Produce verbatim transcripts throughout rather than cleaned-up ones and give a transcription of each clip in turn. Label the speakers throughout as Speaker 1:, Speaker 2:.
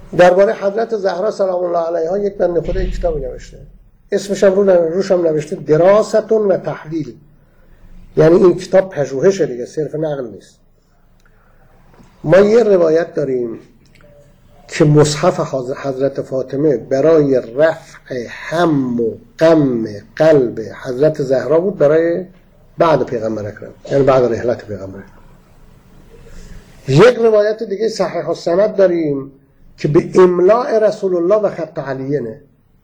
Speaker 1: درباره حضرت زهرا سلام الله علیها یک بنده خدا یک کتابی نوشته، اسمش هم رو روش هم نوشته دراستون و تحلیل. یعنی این کتاب پژوهشه دیگه، صرف نقل نیست. ما یه روایت داریم که مصحف حضرت فاطمه برای رفع هم و غم قلب حضرت زهرا بود برای بعد پیغمبر اکرم، یعنی بعد رحلت پیغمبر. یک روایت دیگه صحیح السند داریم که به املاء رسول الله و خط علیینه.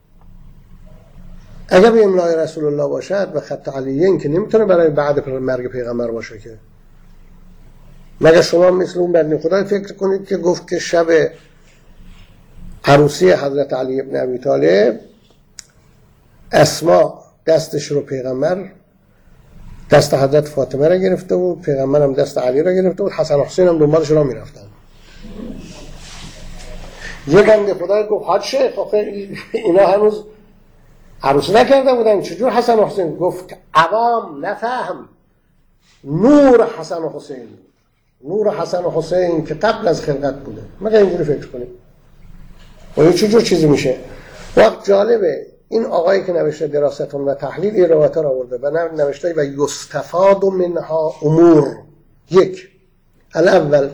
Speaker 1: اگر به املاء رسول الله باشد و خط علیین که نمیتونه برای بعد مرگ پیغمبر باشه که. مگر شما مثل اون بنده خدا فکر کنید که گفت که شب عروسی حضرت علی ابن ابی طالب اسما دستش رو پیغمبر دست حضرت فاطمه را گرفته بود، پیغمبر هم دست علی را گرفته بود، حسن و حسین هم دنبالش را میرفتن. یه بنده خدا گفت حاج شیخ آخه اینا هنوز عروسی نکرده بودن، چجور حسن و حسین؟ گفت عوام نفهم، نور حسن و حسین، نور حسن و حسین که قبل از خلقت بوده. مگه اینجوری فکر کنیم؟ و این چجور چیزی میشه؟ وقت جالبه این آقایی که نوشته دراستون و تحلیل این روایت را آورده و نوشته و یستفاد منها امور. یک، الاول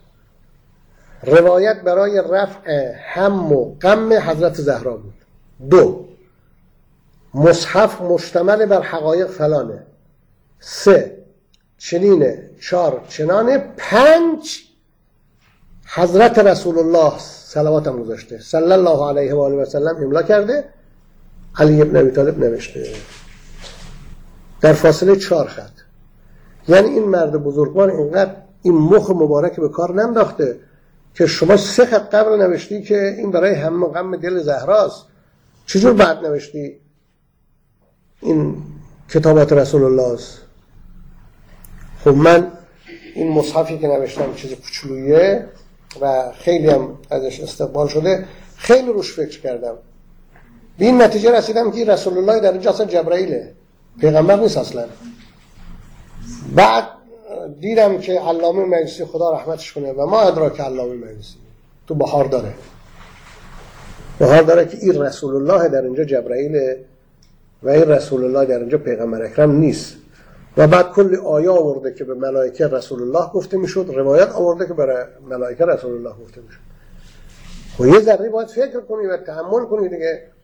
Speaker 1: روایت برای رفع هم و غم حضرت زهرا بود. دو، مصحف مشتمل بر حقایق فلانه. سه، چنینه. چهار، چنانه. پنج، حضرت رسول الله صلوات هم گذاشته صلی الله علیه و آله و سلم املا کرده، علی ابن ابی طالب نوشته در فاصله چهار خط. یعنی این مرد بزرگوار اینقدر این مخ مبارک به کار ننداخته که شما سه خط قبل نوشتی که این برای هم و غم دل زهراست، چجور بعد نوشتی این کتابات رسول الله است؟ خب من این مصحفی که نوشتم چیز کوچولویه و خیلی هم ازش استقبال شده، خیلی روش فکر کردم، به این نتیجه رسیدم که رسول الله در اینجا اصلا جبرائیله، پیغمبر نیست اصلا. بعد دیدم که علامه مجلسی خدا رحمتش کنه و ما ادراک علامه مجلسی تو بهار داره بهار داره که این رسول الله در اینجا جبرائیله و این رسول الله در اینجا پیغمبر اکرم نیست. و بعد کلی آیه آورده که به ملائکه رسول الله گفته میشد، روایت آورده که برای ملائکه رسول الله گفته میشد. خب یه ذره باید فکر کنی و تحمل کنی دیگه.